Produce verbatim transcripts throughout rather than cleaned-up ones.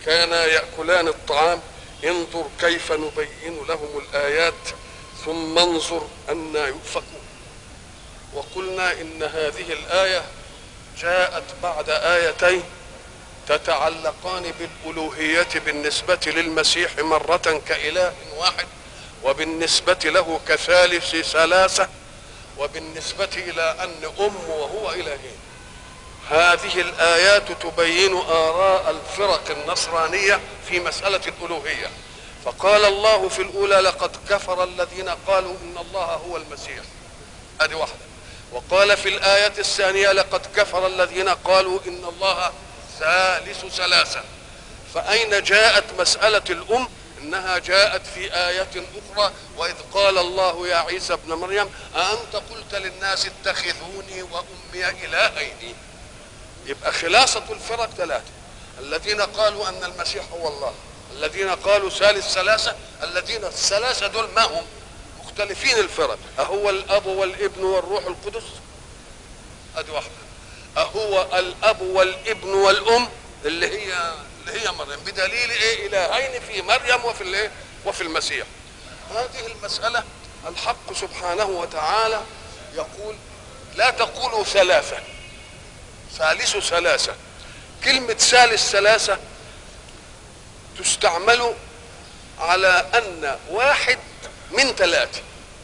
كانا يأكلان الطعام انظر كيف نبين لهم الآيات ثم انظر أنى يؤفكون. وقلنا إن هذه الآية جاءت بعد آيتين تتعلقان بالألوهية بالنسبة للمسيح مرة كإله واحد، وبالنسبة له كثالث ثلاثة، وبالنسبة إلى أن أم وهو إلهين. هذه الآيات تبين آراء الفرق النصرانية في مسألة الألوهية. فقال الله في الأولى لقد كفر الذين قالوا إن الله هو المسيح، هذه واحدة. وقال في الآية الثانية لقد كفر الذين قالوا إن الله ثالث ثلاثة. فأين جاءت مسألة الأم؟ إنها جاءت في آية أخرى، وإذ قال الله يا عيسى ابن مريم أأنت قلت للناس اتخذوني وأمي إلهين. يبقى خلاصة الفرق ثلاثة: الذين قالوا أن المسيح هو الله، الذين قالوا ثالث ثلاثة، الذين الثلاثة دول ما هم مختلفين الفرق. أهو الأب والابن والروح القدس؟ هذه واحدة. أهو الأب والابن والأم اللي هي اللي هي مريم، بدليل إيه؟ إلهين في مريم وفي الإيه؟ وفي المسيح. هذه المسألة الحق سبحانه وتعالى يقول لا تقولوا ثلاثة، ثالث ثلاثة. كلمة ثالث ثلاثة تستعمل على أن واحد من ثلاثة،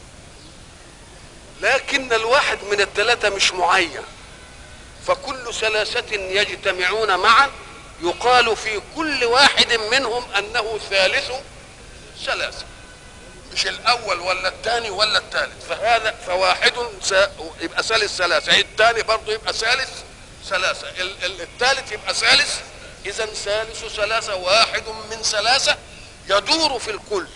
لكن الواحد من الثلاثة مش معين، فكل ثلاثة يجتمعون معا يقال في كل واحد منهم أنه ثالث ثلاثة، مش الأول ولا الثاني ولا الثالث. فهذا فواحد يبقى ثالث ثلاثة، الثاني برضه يبقى ثالث ثلاثة، الثالث يبقى ثالث. إذا ثالث ثلاثة واحد من ثلاثة يدور في الكل،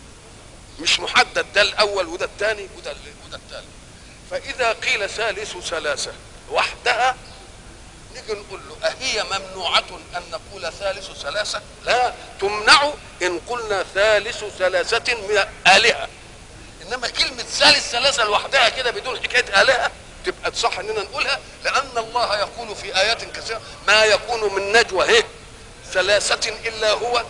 مش محدد ده الأول وده الثاني وده وده الثالث. فإذا قيل ثالث ثلاثة وحدها نيجي نقول له أهي ممنوعة أن نقول ثالث ثلاثة؟ لا، تمنع إن قلنا ثالث ثلاثة من آلهة. إنما كلمة ثالث ثلاثة لوحدها كده بدون حكاية آلهة تبقى تصح اننا نقولها، لان الله يقول في ايات كثيره ما يكون من نجوى هي ثلاثه الا هو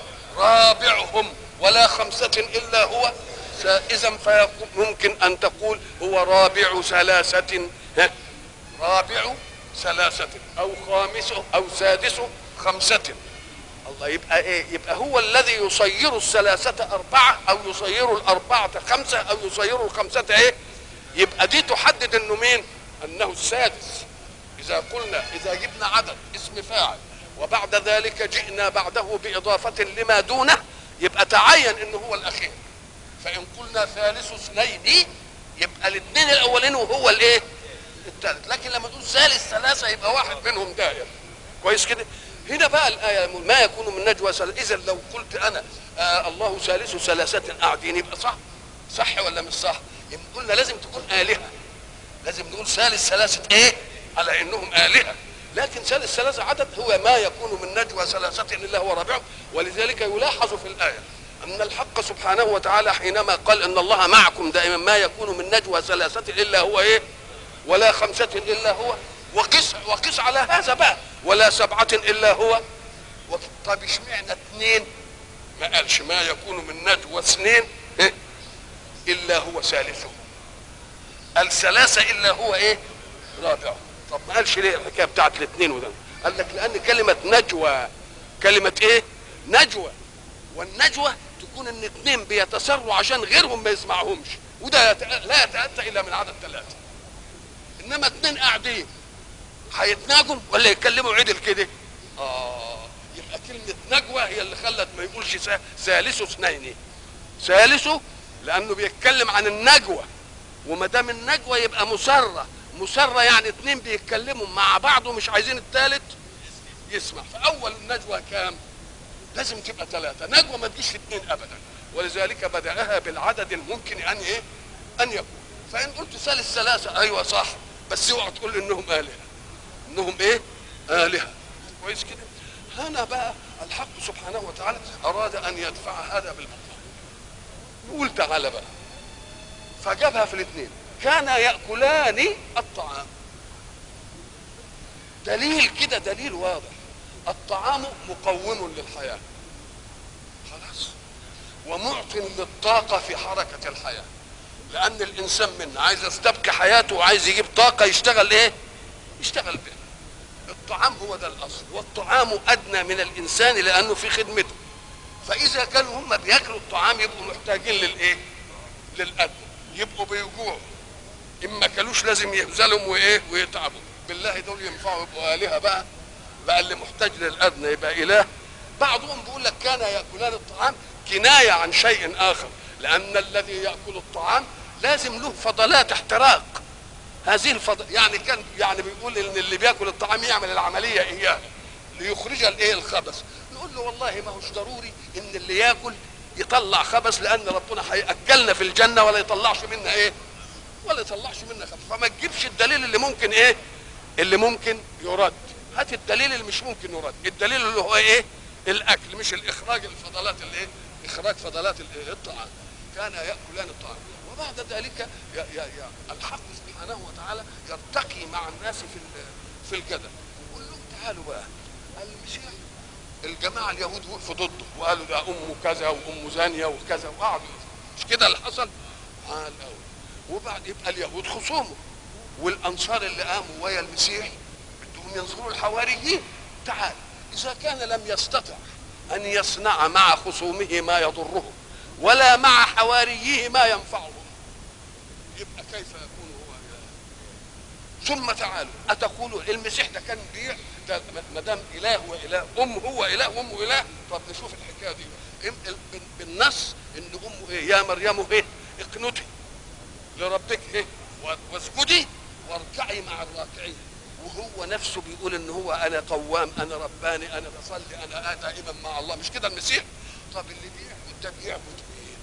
رابعهم ولا خمسه الا هو. اذا فممكن ان تقول هو رابع ثلاثه، رابع ثلاثه او خامس او سادس خمسه. الله يبقى ايه؟ يبقى هو الذي يصير الثلاثه اربعه او يصير الاربعه خمسه او يصير الخمسه ايه؟ يبقى دي تحدد انه مين؟ انه السادس. اذا قلنا اذا جبنا عدد اسم فاعل وبعد ذلك جئنا بعده باضافه لما دونه يبقى تعين انه هو الاخير. فان قلنا ثالث اثنين يبقى الاثنين الاولين وهو الايه؟ الثالث. لكن لما تقول ثالث ثلاثه يبقى واحد منهم داير. كويس كده؟ هنا بقى الايه ما يكون من نجوى ثلاثه. اذا لو قلت انا آه الله ثالث ثلاثه قاعدين يبقى صح؟ صح ولا مش صح؟ يبقى قلنا لازم تكون آلهة، لازم نقول ثالث ثلاثة ايه؟ على انهم آلهة. لكن ثالث ثلاثة عدد هو ما يكون من نجوى ثلاثة الا هو رابعهم. ولذلك يلاحظ في الآية ان الحق سبحانه وتعالى حينما قال ان الله معكم دائما ما يكون من نجوى ثلاثة الا هو ايه؟ ولا خمسة الا هو. وقس وقس على هذا بقى ولا سبعة الا هو. طب اشمعنى اثنين؟ ما قالش ما يكون من نجوى اثنين إيه؟ الا هو ثالثه. الثلاثه الا هو ايه؟ رابعه. طب ما قالش ليه الحكايه بتاعت الاثنين وده؟ قال لك لان كلمه نجوى كلمه ايه؟ نجوى، والنجوى تكون ان اثنين بيتسروا عشان غيرهم ما يسمعهمش، وده لا يتاتى الا من عدد ثلاثه. انما اثنين قاعدين هيتناجوا ولا يتكلموا عدل كده؟ اه يبقى كلمه نجوى هي اللي خلت ما يقولش ثالث اثنين، ثالثه لانه بيتكلم عن النجوى، وما دام النجوى يبقى مسره، مسره يعني اثنين بيتكلموا مع بعض ومش عايزين الثالث يسمع. فاول النجوى كام؟ لازم تبقى ثلاثه. نجوى ما تجيش في اثنين ابدا، ولذلك بداها بالعدد الممكن ان ايه؟ ان يكون. فان قلت ثالث ثلاثه ايوه صح، بس اوعى تقول انهم الهه، انهم ايه؟ الهه. كويس كده؟ هنا بقى الحق سبحانه وتعالى اراد ان يدفع هذا بالبطل. يقول تعالى بقى فجابها في الاثنين كانا ياكلان الطعام. دليل كده، دليل واضح الطعام مقوم للحياه خلاص، ومعط للطاقه في حركه الحياه، لان الانسان منا عايز يستبقي حياته وعايز يجيب طاقه يشتغل ايه؟ يشتغل بها. الطعام هو ده الاصل، والطعام ادنى من الانسان لانه في خدمته، فاذا كانوا هم بياكلوا الطعام يبقوا محتاجين للايه؟ للادنى، يبقوا بيجوعوا، ان ما كلوش لازم يهزلهم وايه؟ ويتعبوا. بالله دول ينفعوا يبقوا الهه بقى؟ بقى اللي محتاج للادنى يبقى اله. بعضهم بيقول لك كان ياكلان الطعام كنايه عن شيء اخر، لان الذي ياكل الطعام لازم له فضلات احتراق، هذه الفضل يعني كان يعني بيقول ان اللي بياكل الطعام يعمل العمليه اياه ليخرج الايه؟ الخبث. نقول له والله ما هوش ضروري ان اللي ياكل يطلع خبث، لان ربنا هياكلنا في الجنه ولا يطلعش منا ايه؟ ولا يطلعش منا خبث. فما تجيبش الدليل اللي ممكن ايه؟ اللي ممكن يرد، هات الدليل اللي مش ممكن يرد. الدليل اللي هو ايه؟ الاكل، مش الاخراج الفضلات الايه؟ اخراج فضلات الطعام. كان ياكلان الطعام. وبعد ذلك يا يا يا الحق سبحانه وتعالى يرتقي مع الناس في في الجدل، يقول لهم تعالوا بقى المسيح، الجماعه اليهود وقفوا ضده وقالوا ده امه كذا وامه زانيه وكذا، وقعدوا مش كده اللي حصل؟ قال قوي. وبعد يبقى اليهود خصومه، والانصار اللي قاموا ويا المسيح بدهم ينصروا الحواريين. تعال، اذا كان لم يستطع ان يصنع مع خصومه ما يضرهم ولا مع حواريه ما ينفعهم، يبقى كيف يكون هو اله؟ ثم تعالوا اتقولون المسيح ده كان بيع ده ما دام اله واله، ام هو اله وامه اله. طب نشوف الحكايه دي بالنص ان امه ايه؟ يا مريم ايه؟ اقنتي لربك ايه؟ واسجدي واركعي مع الراكعين. وهو نفسه بيقول ان هو انا قوام، انا رباني، انا بصلي، انا دائما مع الله، مش كده المسيح؟ طب اللي بيعبد ده بيعبد ايه؟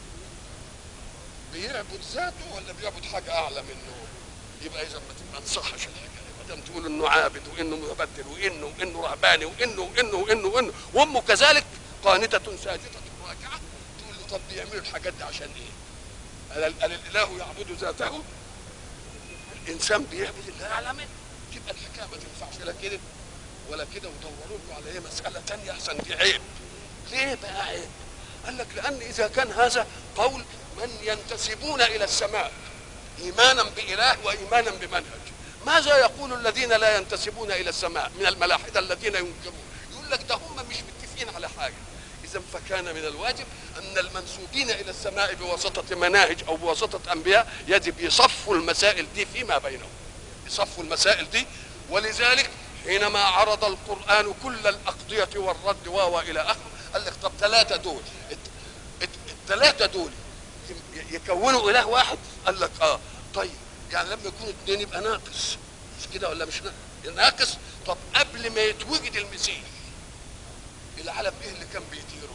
بيعبد ذاته ولا بيعبد حاجه اعلى منه؟ يبقى اذا ما تصحش الحكايه ما دام تقول انه عابد وانه متبدل وانه وانه رهباني وانه وانه وانه وانه وامه كذلك قانته ساجده راكعه، تقول له طب بيعملوا الحاجات دي عشان ايه؟ قال الاله يعبد ذاته، الانسان بيعبد الله اعلى منه. تبقى الحكايه ما تنفعش لا كده ولا كده، ودوروا له على ايه؟ مساله ثانيه احسن، دي عيب. ليه بقى عيب؟ قال لك لان اذا كان هذا قول من ينتسبون الى السماء ايمانا باله وايمانا بمنهج، ماذا يقول الذين لا ينتسبون الى السماء من الملاحده الذين ينكرون؟ يقول لك ده هم مش متفقين على حاجه. اذا فكان من الواجب ان المنسوبين الى السماء بواسطه مناهج او بواسطه انبياء يجب يصفوا المسائل دي فيما بينهم، يصفوا المسائل دي. ولذلك حينما عرض القرآن كل الأقضية والرد واو إلى آخره، قال لك طب ثلاثة دول الثلاثة دول يكونوا إله واحد؟ قال لك آه. طيب يعني لما يكونوا اثنين يبقى ناقص، مش كده ولا مش ناقص؟ طب قبل ما يتوجد المسيح العالم إيه اللي كان بيديره؟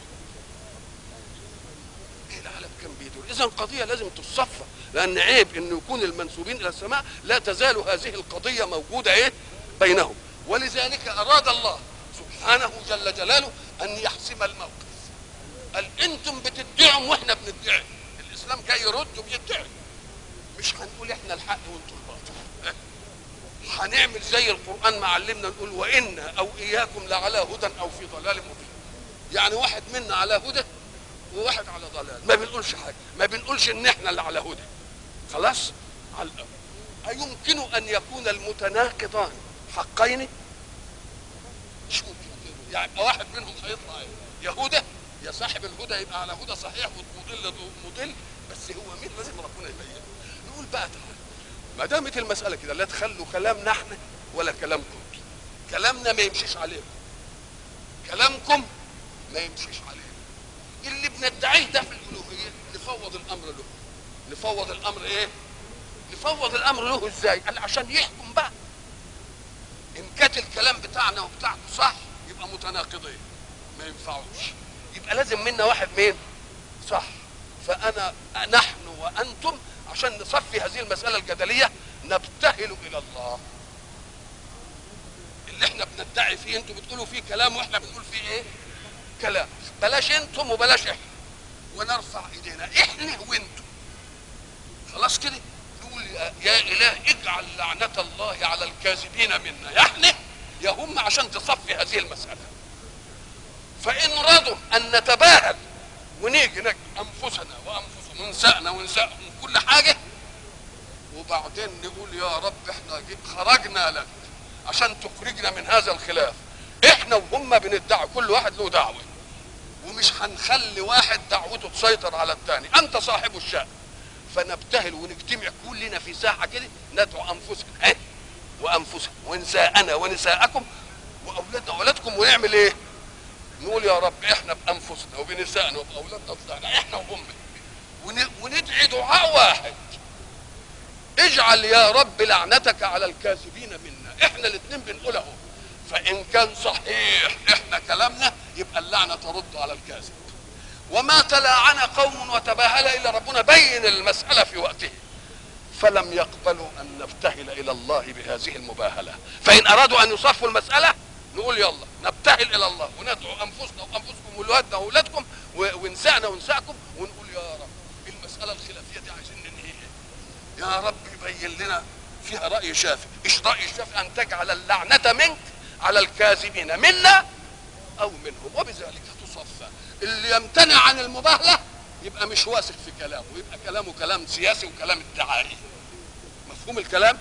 إيه العالم كان بيديره؟ إذا قضية لازم تصفى، لأن عيب إنه يكون المنسوبين إلى السماء لا تزال هذه القضية موجودة إيه؟ بينهم. ولذلك أراد الله سبحانه جل جلاله أن يحسم الموقف. قال أنتم بتدعوا وإحنا بندعي، الإسلام جاي يرد وبيدعي، مش هنقول إحنا الحق وأنتم الباطل، هنعمل زي القرآن ما علمنا نقول وإنا أو إياكم لعلى هدى أو في ضلال مبين. يعني واحد منا على هدى وواحد على ضلال، ما بنقولش حاجة، ما بنقولش إن إحنا اللي على هدى، خلاص؟ على الأول أيمكن أن يكون المتناقضان حقين؟ مش ممكن. يعني واحد منهم هيطلع يا هدى يا صاحب الهدى يبقى على هدى صحيح ومضل مضل، بس هو مين؟ لازم ربنا يبين. نقول بقى تعالى ما دامت المساله كده لا تخلوا كلامنا احنا ولا كلامكم، كلامنا ما يمشيش عليكم، كلامكم ما يمشيش علينا. اللي بندعيه ده في الالوهيه نفوض الامر له. نفوض الامر ايه؟ نفوض الامر له ازاي؟ قال عشان يحكم بقى. ان كانت الكلام بتاعنا وبتاعته صح يبقى متناقضين ما ينفعوش، يبقى لازم منا واحد مين؟ صح. فانا نحن وانتم عشان نصفي هذه المساله الجدليه نبتهل الى الله. اللي احنا بندعي فيه انتم بتقولوا فيه كلام واحنا بنقول فيه ايه؟ كلام. بلاش انتم وبلاش احنا، ونرفع ايدينا احنا وانتم، خلاص كده. نقول يا اله اجعل لعنه الله على الكاذبين منا، يا احنا يا هم عشان تصفي هذه المساله. فان رضوا ان نتباهل ونيجي نجد انفسنا وانفسهم ونسائنا ونسائهم كل حاجه، وبعدين نقول يا رب احنا خرجنا لك عشان تخرجنا من هذا الخلاف، احنا وهم بندعي كل واحد له دعوه، ومش هنخلي واحد دعوته تسيطر على الثاني، انت صاحب الشأن. فنبتهل ونجتمع كلنا في ساحه كده ندعو انفسنا اه وانفسهم ونساءنا ونساءكم واولادنا واولادكم، ونعمل ايه؟ نقول يا رب احنا بانفسنا وبنسائنا وباولادنا طلعنا احنا وهم، وندعي دعاء واحد، اجعل يا رب لعنتك على الكاذبين منا، احنا الاثنين بنقول اهو. فان كان صحيح احنا كلامنا يبقى اللعنه ترد على الكاذب. وما تلاعن قوم وتباهل الا ربنا بين المساله في وقته، فلم يقبلوا ان نبتهل الى الله بهذه المباهله. فان ارادوا ان يصفوا المساله نقول يلا نبتهل الى الله وندعو انفسنا وانفسكم واولادنا واولادكم ونسائنا ونسائكم، ونقول يا رب المساله الخلافيه دي عايزين ننهيها، يا رب يبين لنا فيها راي شافعي. ايش راي الشافعي؟ ان تجعل اللعنه منك على الكاذبين منا او منهم، وبذلك تصفى. اللي يمتنع عن المباهله يبقى مش واثق في كلامه، يبقى كلامه كلام سياسي وكلام ادعائي. مفهوم الكلام؟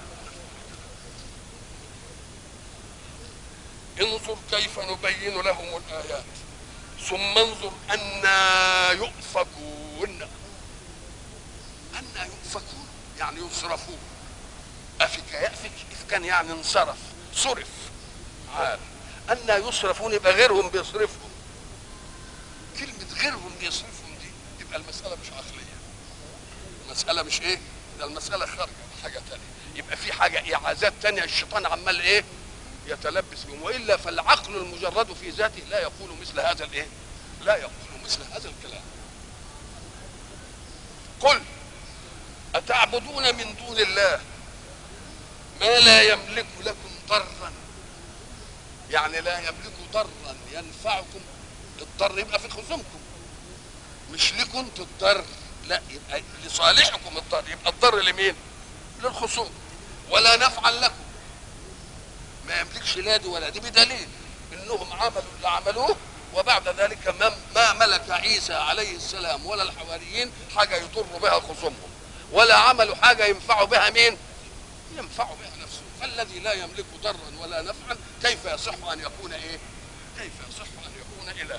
انظر كيف نبين لهم الايات ثم انظر أنا يؤفكون. أنا يؤفكون يعني يصرفون. أفك يأفك إفكان يعني انصرف صرف عال. أنا يصرفون يبقى غيرهم بيصرفهم. كلمة غيرهم بيصرفهم دي تبقى المسألة مش عقلية، المسألة مش إيه؟ ده المسألة خارجة حاجة تانية، يبقى في حاجة إعازات تانية الشيطان عمال إيه؟ يتلبس بهم، وإلا فالعقل المجرد في ذاته لا يقول مثل هذا الإيه؟ لا يقول مثل هذا الكلام. قل أتعبدون من دون الله ما لا يملك لكم ضرا، يعني لا يملك ضرا ينفعكم. الضر يبقى في خصومكم، مش لكم تضر، لا يبقى لصالحكم الضر، يبقى الضر لمين؟ للخصوم. ولا نفعا لكم، ما يملكش لا دي ولا دي، بدليل انهم عملوا اللي عملوه وبعد ذلك ما, ما ملك عيسى عليه السلام ولا الحواريين حاجه يضروا بها خصومهم، ولا عملوا حاجه ينفعوا بها مين؟ ينفعوا بها نفسهم. فالذي لا يملك ضرا ولا نفعا كيف يصح ان يكون ايه؟ كيف يصح ان يكون الها؟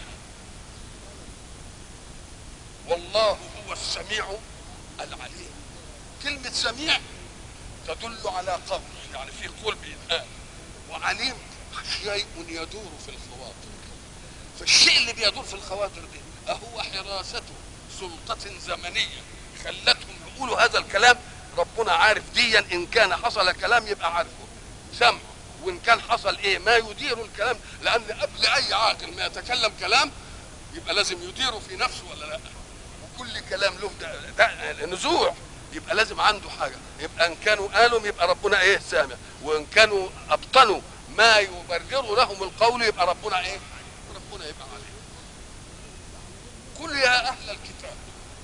والله هو السميع العليم. كلمه سميع تدل على قول، يعني في قول بيتقال، وعليم شيء يدور في الخواطر. فالشيء اللي بيدور في الخواطر دي اهو حراسته سلطة زمنية خلتهم يقولوا هذا الكلام. ربنا عارف ديا، ان كان حصل كلام يبقى عارفه سمع، وان كان حصل ايه ما يدير الكلام، لان قبل اي عاقل ما يتكلم كلام يبقى لازم يديره في نفسه ولا لا؟ وكل كلام له ده, ده نزوع، يبقى لازم عنده حاجه. يبقى ان كانوا قالوا يبقى ربنا ايه؟ سامع. وان كانوا ابطنوا ما يبرر لهم القول يبقى ربنا ايه؟ ربنا يبقى عليه. قل يا اهل الكتاب،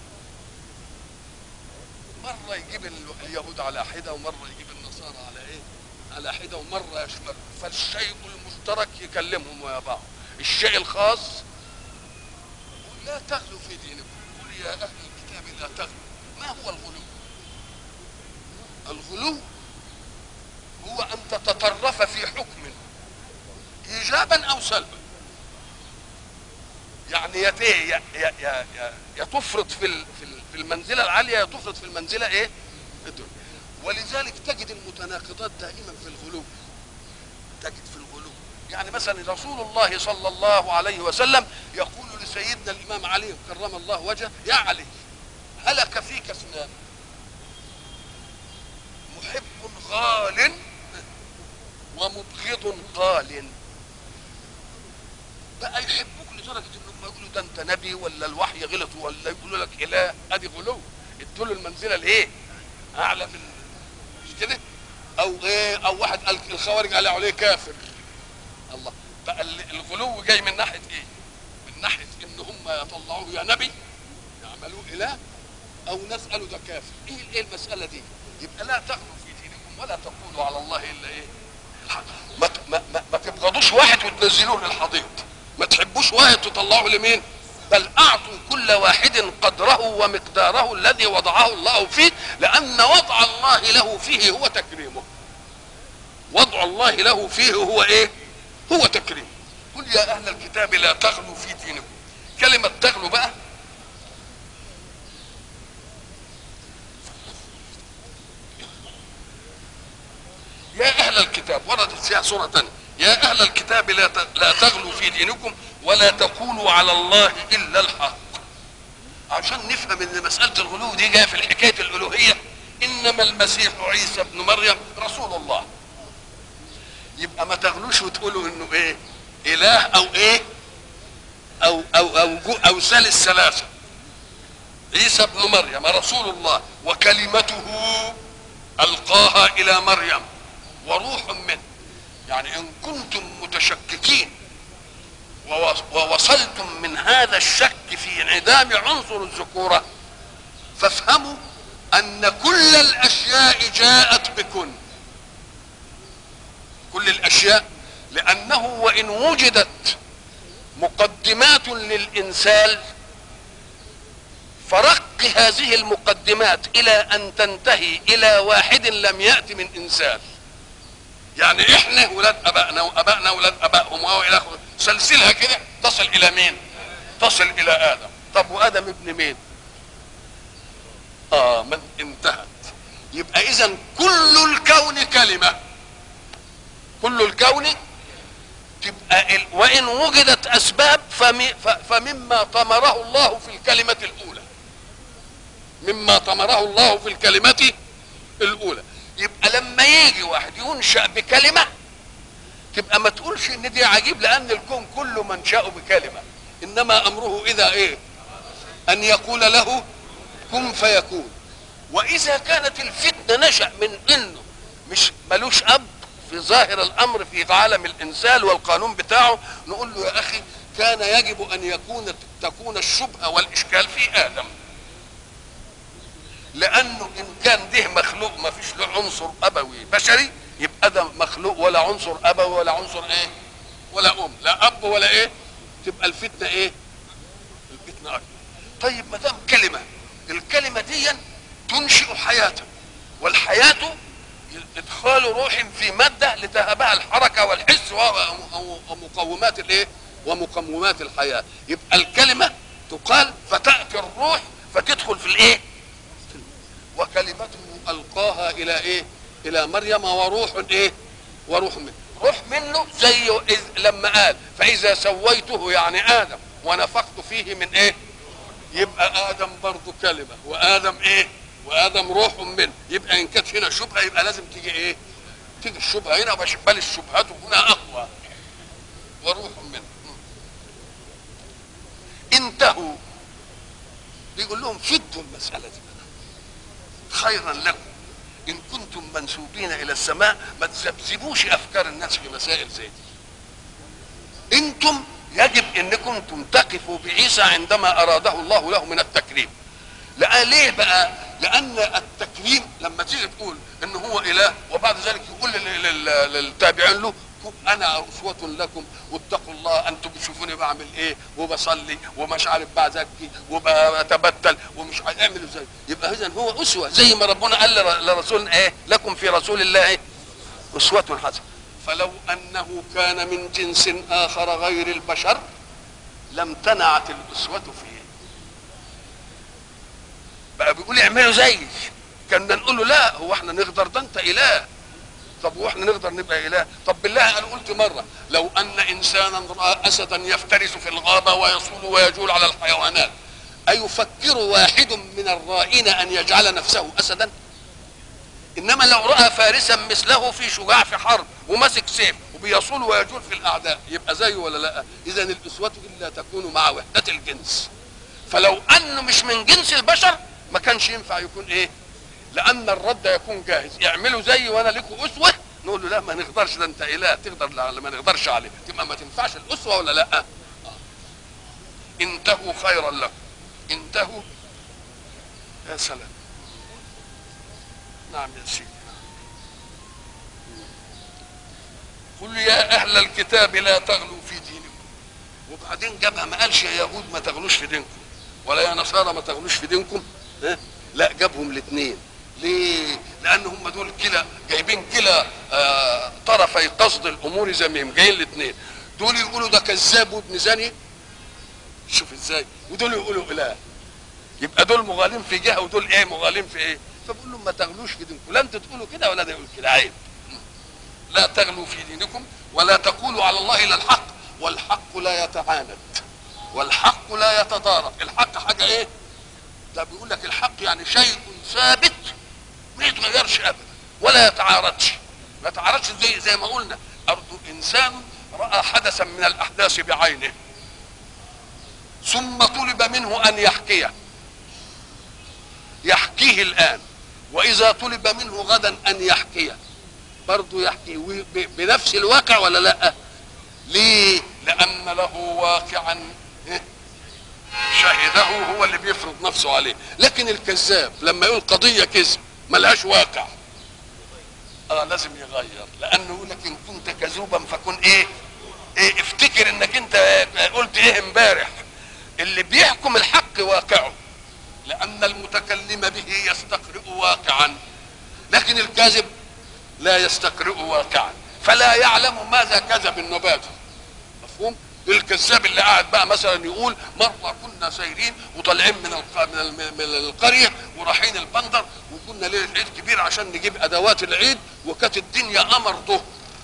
مره يجيب اليهود على حده ومره يجيب النصارى على ايه؟ على حده ومره يشمل. فالشيء المشترك يكلمهم ويا بعض، الشيء الخاص قل لا تغلوا في دينكم. قل يا اهل الكتاب لا تغلوا. ما هو الغلو؟ الغلو هو ان تتطرف في حكم ايجابا او سلبا، يعني يا يا يا يا يا تفرط في في المنزله العاليه يا تفرط في المنزله ايه؟ الدنيا. ولذلك تجد المتناقضات دائما في الغلو، تجد في الغلو. يعني مثلا رسول الله صلى الله عليه وسلم يقول لسيدنا الامام علي كرم الله وجهه: يا علي هلك فيك اثنان، محب غال ومبغض قال. بقى يحبوك لدرجه انهم يقولوا ده انت نبي ولا الوحي غلط ولا يقولوا لك اله. ادي غلو، ادوا له المنزله الايه؟ اعلى من مش كده؟ او ايه؟ او واحد قال الخوارج قال عليه كافر. الله، بقى الغلو جاي من ناحيه ايه؟ من ناحيه ان هم يطلعوه يا نبي يعملوه اله، او ناس قالوا ده كافر. ايه ايه المساله دي؟ يبقى لا تغلوا في دينكم ولا تقولوا على الله الا ايه؟ ما ما ما, ما تبغضوش واحد وتنزلوه للحضيض، ما تحبوش واحد تطلعوه لمين؟ بل اعطوا كل واحد قدره ومقداره الذي وضعه الله فيه، لان وضع الله له فيه هو تكريمه. وضع الله له فيه هو ايه؟ هو تكريم. قل يا اهل الكتاب لا تغلوا في دينكم. كلمة تغلوا بقى يا اهل الكتاب وردت فيها سورة ثانية، يا اهل الكتاب لا لا تغلوا في دينكم ولا تقولوا على الله الا الحق. عشان نفهم ان مسألة الغلو دي جاية في الحكاية الالوهية. انما المسيح عيسى ابن مريم رسول الله. يبقى ما تغلوش وتقولوا انه ايه؟ اله او ايه؟ او او او او, أو ثالث ثلاثة. عيسى ابن مريم رسول الله وكلمته القاها الى مريم وروح منه. يعني ان كنتم متشككين ووصلتم من هذا الشك في انعدام عنصر الذكورة، فافهموا ان كل الاشياء جاءت بكن. كل الاشياء، لانه وان وجدت مقدمات للانسان فرق هذه المقدمات الى ان تنتهي الى واحد لم يأتي من انسان. يعني احنا ولاد ابائنا وابائنا ولاد ابائهم والى اخره، سلسلها كده تصل الى مين؟ تصل الى ادم. طب وادم ابن مين؟ اه من انتهت. يبقى اذا كل الكون كلمه، كل الكون تبقى ال... وان وجدت اسباب فم... ف... فمما طمره الله في الكلمه الاولى، مما طمره الله في الكلمه الاولى. يبقى لما يجي واحد ينشأ بكلمه تبقى ما تقولش ان دي عجيب، لان الكون كله منشأه بكلمه، انما امره اذا ايه؟ ان يقول له كن فيكون. واذا كانت الفتنه نشأ من انه مش ملوش اب في ظاهر الامر في عالم الانسان والقانون بتاعه، نقول له يا اخي كان يجب ان يكون تكون الشبهه والاشكال في ادم، لانه ان كان ده مخلوق ما فيش له عنصر ابوي بشري، يبقى ده مخلوق ولا عنصر ابوي ولا عنصر ايه؟ ولا ام، لا اب ولا ايه؟ تبقى الفتنه ايه؟ الفتنه اكبر. طيب ما دام كلمه، الكلمه دي تنشئ حياه، والحياه ادخال روح في ماده لتهبها الحركه والحس ومقومات الايه؟ ومقومات الحياه. يبقى الكلمه تقال فتاتي الروح فتدخل في الايه؟ وكلمته القاها الى ايه؟ الى مريم وروح ايه؟ وروح منه. روح منه زي إذ لما قال فاذا سويته يعني ادم ونفخت فيه من ايه؟ يبقى ادم برضه كلمه وادم ايه؟ وادم روح منه. يبقى ان كانت هنا شبهه يبقى لازم تيجي ايه؟ تيجي الشبهه هنا، بل الشبهات هنا اقوى. وروح منه. انتهوا. بيقول لهم فدوا المساله دي خيرا لكم ان كنتم منسوبين الى السماء. ما تذبذبوش افكار الناس في مسائل زي دي. انتم يجب انكم تقفوا بعيسى عندما اراده الله له من التكريم. لا ليه بقى؟ لان التكريم لما تيجي تقول ان هو اله وبعد ذلك يقول للتابعين له انا اسوة لكم واتقوا الله، انتم بتشوفوني بعمل ايه وبصلي ومش عارف بعزكي وبتبتل ومش عارف اعمل ازاي، يبقى اذا هو اسوة زي ما ربنا قال لرسولنا ايه؟ لكم في رسول الله ايه؟ اسوة حسنة. فلو انه كان من جنس اخر غير البشر لم تنعت الاسوة فيه. بقى بيقول اعملوا زي، كنا نقول له لا هو احنا نقدر، ده انت اله. طب واحنا نقدر نبقى اله؟ طب بالله انا قلت مره لو ان انسانا راى اسدا يفترس في الغابه ويصول ويجول على الحيوانات، ايفكر واحد من الرائين ان يجعل نفسه اسدا؟ انما لو راى فارسا مثله في شجاع في حرب وماسك سيف وبيصول ويجول في الاعداء يبقى زيه ولا لا؟ اذا الاسوه الا تكون مع وحده الجنس. فلو انه مش من جنس البشر ما كانش ينفع يكون ايه؟ لان الرد يكون جاهز، اعملوا زي وانا لكم اسوه. نقول له لا ما نقدرش، ده انت اله تقدر، ما نقدرش عليه. تبقى ما تنفعش الاسوه ولا لا؟ آه. انتهوا خيرا لكم. انتهوا. يا سلام. نعم يا سيدي. قل يا اهل الكتاب لا تغلوا في دينكم. وبعدين جابها ما قالش يا يهود ما تغلوش في دينكم ولا يا نصارى ما تغلوش في دينكم، ها؟ لا، جابهم الاثنين. ليه؟ لان هم دول كلا جايبين كلا آه طرفي قصد الامور زي ما هم جايين الاثنين. دول يقولوا ده كذاب وابن زاني، شوف ازاي، ودول يقولوا اله. يبقى دول مغالين في جهه ودول ايه مغالين في ايه. فبقول لهم ما تغلوش في دينكم، لا انتوا تقولوا كده ولا ده يقول كده، عيب. لا تغلوا في دينكم ولا تقولوا على الله الا الحق، والحق لا يتعاند والحق لا يتضارب. الحق حاجه ايه؟ ده بيقول لك الحق يعني شيء ثابت ما يتغيرش ابدا ولا يتعارضش. ما يتعارضش زي زي ما قلنا ارض انسان راى حدثا من الاحداث بعينه ثم طلب منه ان يحكيه، يحكيه الان، واذا طلب منه غدا ان يحكيه برضه يحكي بنفس الواقع ولا لا؟ ليه؟ لان له واقعا شهده هو اللي بيفرض نفسه عليه. لكن الكذاب لما يقول قضيه كذب ملهاش واقع اه لازم يغير، لانه يقول لك ان كنت كذوبا فكن ايه؟ ايه افتكر انك انت قلت ايه امبارح. اللي بيحكم الحق واقعه، لان المتكلم به يستقرئ واقعا، لكن الكاذب لا يستقرئ واقعا، فلا يعلم ماذا كذب النبات. مفهوم؟ الكذاب اللي قاعد بقى مثلا يقول مره كنا سايرين وطالعين من من القريه ورايحين البندر، وكنا ليله عيد كبير عشان نجيب ادوات العيد، وكانت الدنيا قمر ظهر.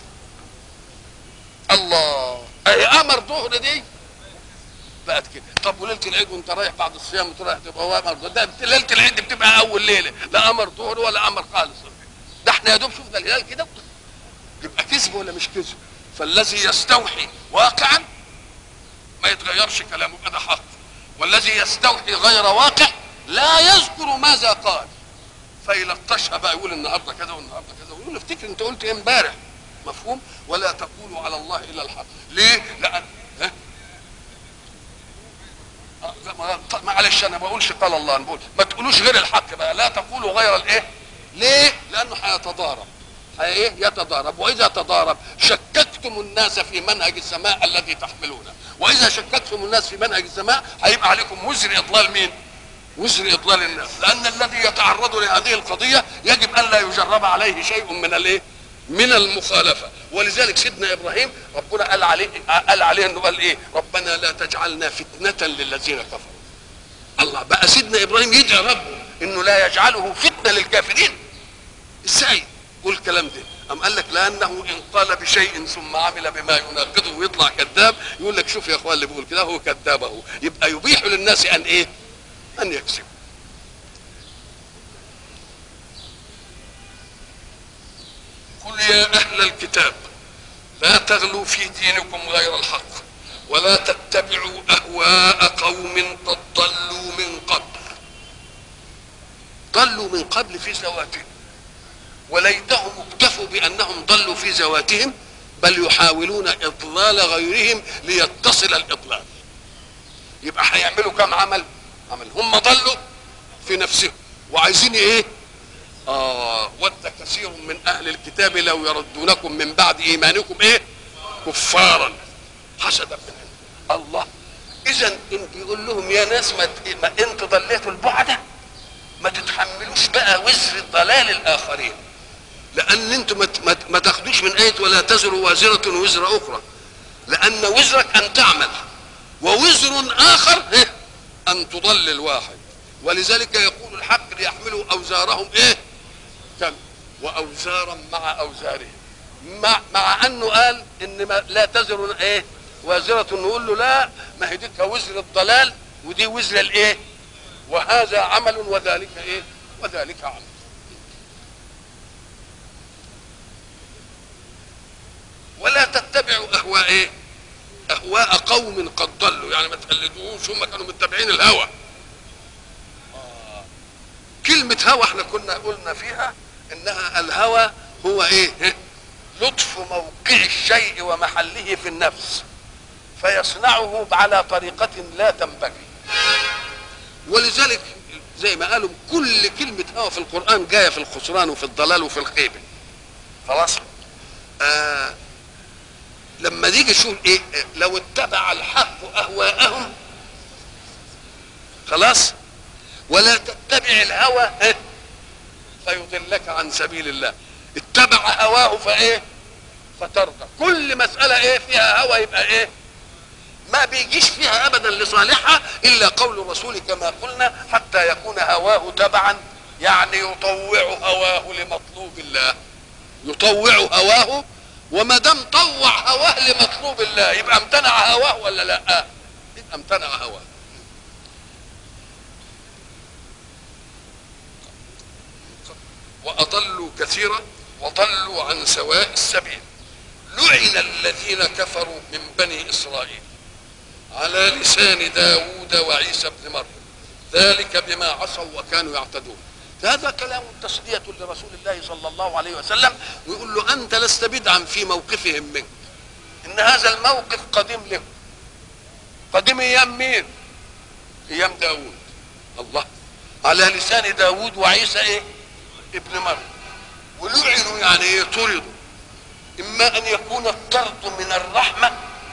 الله، اي قمر ظهر دي بقت كده. طب وليله العيد وانت رايح بعد الصيام وتروح تبقى قمر ظهر؟ ده ليله العيد دي بتبقى اول ليله، لا قمر ظهر ولا قمر خالص. ده احنا يا دوب شفنا الهلال كده. يبقى كذب ولا مش كذب؟ فالذي يستوحي واقعا ما يتغيرش كلامه، يبقى ده حق. والذي يستوحي غير واقع لا يذكر ماذا قال، فيلطشها بقى يقول النهارده كذا والنهارده كذا، ويقول افتكر انت قلت ايه امبارح. مفهوم؟ ولا تقولوا على الله الا الحق. ليه؟ لان ها؟ معلش انا ما بقولش قال الله، نقول ما تقولوش غير الحق بقى، لا تقولوا غير الايه؟ ليه؟ لانه هيتضارب. ايه؟ يتضارب، واذا تضارب شككتم الناس في منهج السماء الذي تحملونه، واذا شككتم الناس في منهج السماء هيبقى عليكم وزر اضلال مين؟ وزر اضلال الناس، لان الذي يتعرض لهذه القضيه يجب ان لا يجرب عليه شيء من الايه؟ من المخالفه. ولذلك سيدنا ابراهيم ربنا قال عليه قال عليه انه قال ايه؟ ربنا لا تجعلنا فتنه للذين كفروا. الله، بقى سيدنا ابراهيم يدعي ربه انه لا يجعله فتنه للكافرين. ازاي يقول الكلام ده؟ أم قال لك لانه ان قال بشيء ثم عمل بما يناقضه ويطلع كذاب، يقول لك شوف يا اخوان اللي بيقول كده هو كذاب اهو، يبقى يبيح للناس ان ايه؟ ان يكذبوا. قل يا اهل الكتاب لا تغلوا في دينكم غير الحق ولا تتبعوا اهواء قوم قد ضلوا من قبل. ضلوا من قبل في زواتهم، وليتهم اكتفوا بانهم ضلوا في زواتهم، بل يحاولون اضلال غيرهم ليتصل الاضلال. يبقى هيعملوا كم عمل؟ عمل هم ضلوا في نفسهم وعايزين ايه؟ اه ود كثير من اهل الكتاب لو يردونكم من بعد ايمانكم ايه؟ كفارا حسدا من الله. اذا ان بيقول لهم يا ناس ما, ما انتوا ضليتوا البعده ما تتحملوش بقى وزر الضلال الاخرين، لان انتوا ما, ما تاخدوش من ايه ولا تزر وازره وزر اخرى، لان وزرك ان تعمل ووزر اخر ان تضل الواحد. ولذلك يقول الحق ليحملوا اوزارهم ايه؟ كم؟ واوزارا مع اوزارهم، مع, مع انه قال ان ما لا تزر ايه؟ وازره، نقول له لا، ما هي دي وزر الضلال ودي وزر الايه؟ وهذا عمل وذلك ايه؟ وذلك عمل. ولا تتبعوا اهواء ايه؟ اهواء قوم قد ضلوا، يعني ما تقلدوهمش، هم كانوا متبعين الهوى. آه. كلمة هوى احنا كنا قلنا فيها انها الهوى هو ايه؟ لطف موقع الشيء ومحله في النفس فيصنعه على طريقة لا تنبغي. ولذلك زي ما قالوا كل كلمة هوى في القرآن جاية في الخسران وفي الضلال وفي الخيبة. خلاص؟ آه لما تيجي تشوف ايه لو اتبع الحق اهواءهم خلاص ولا تتبع الهوى ايه فيضلك عن سبيل الله. اتبع هواه فايه فترضى. كل مسألة ايه فيها هوى يبقى ايه ما بيجيش فيها ابدا لصالحها الا قول الرسول كما قلنا حتى يكون هواه تبعا، يعني يطوع هواه لمطلوب الله، يطوع هواه. وما دام طوع هواه لمطلوب الله يبقى امتنع هواه ولا لا؟ يبقى امتنع هواه. واضلوا كثيرا وضلوا عن سواء السبيل. لعن الذين كفروا من بني اسرائيل على لسان داود وعيسى بن مريم ذلك بما عصوا وكانوا يعتدون. هذا كلام تسلية لرسول الله صلى الله عليه وسلم، ويقول له أنت لست بدعا في موقفهم منك، إن هذا الموقف قديم له، قديم أيام مين؟ أيام داود. الله على لسان داود وعيسى إيه؟ ابن مريم. ولعنوا يعني إيه؟ طردوا. إما أن يكون الطرد من الرحمة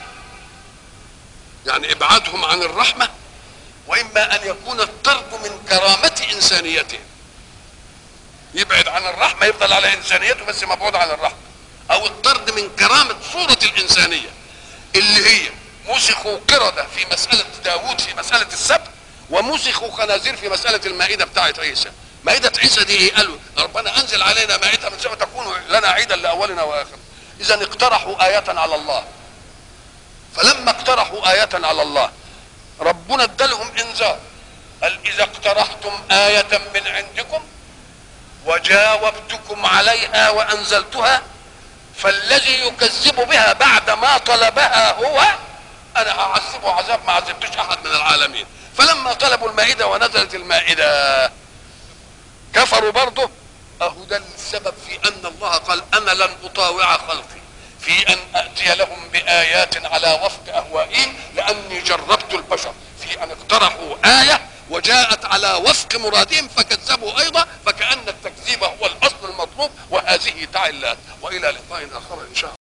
يعني إبعادهم عن الرحمة، وإما أن يكون الطرد من كرامة إنسانيتهم، يبعد عن الرحمة يفضل على إنسانيته بس مبعود عن الرحمة، أو الطرد من كرامة صورة الإنسانية اللي هي مسخوا قردة في مسألة داود في مسألة السبت، ومسخوا خنازير في مسألة المائدة بتاعت عيسى. مائدة عيسى دي إيه؟ قالوا ربنا أنزل علينا مائدة من سبت تكون لنا عيدا لأولنا وآخرنا. إذا اقترحوا آية على الله، فلما اقترحوا آية على الله ربنا ادالهم انذار، قال اذا اقترحتم آية من عندكم وجاوبتكم عليها وانزلتها فالذي يكذب بها بعد ما طلبها هو انا اعذبه عذاب ما عذبتش احد من العالمين. فلما طلبوا المائدة ونزلت المائدة كفروا برضه. اهو ده السبب في ان الله قال انا لن اطاوع خلقي في ان اتي لهم بايات على وفق اهوائهم، لاني جربت البشر في ان اقترحوا ايه وجاءت على وفق مرادهم فكذبوا ايضا، فكأن التكذيب هو الاصل المطلوب وهذه تعلات. والى لقاء اخر ان شاء الله.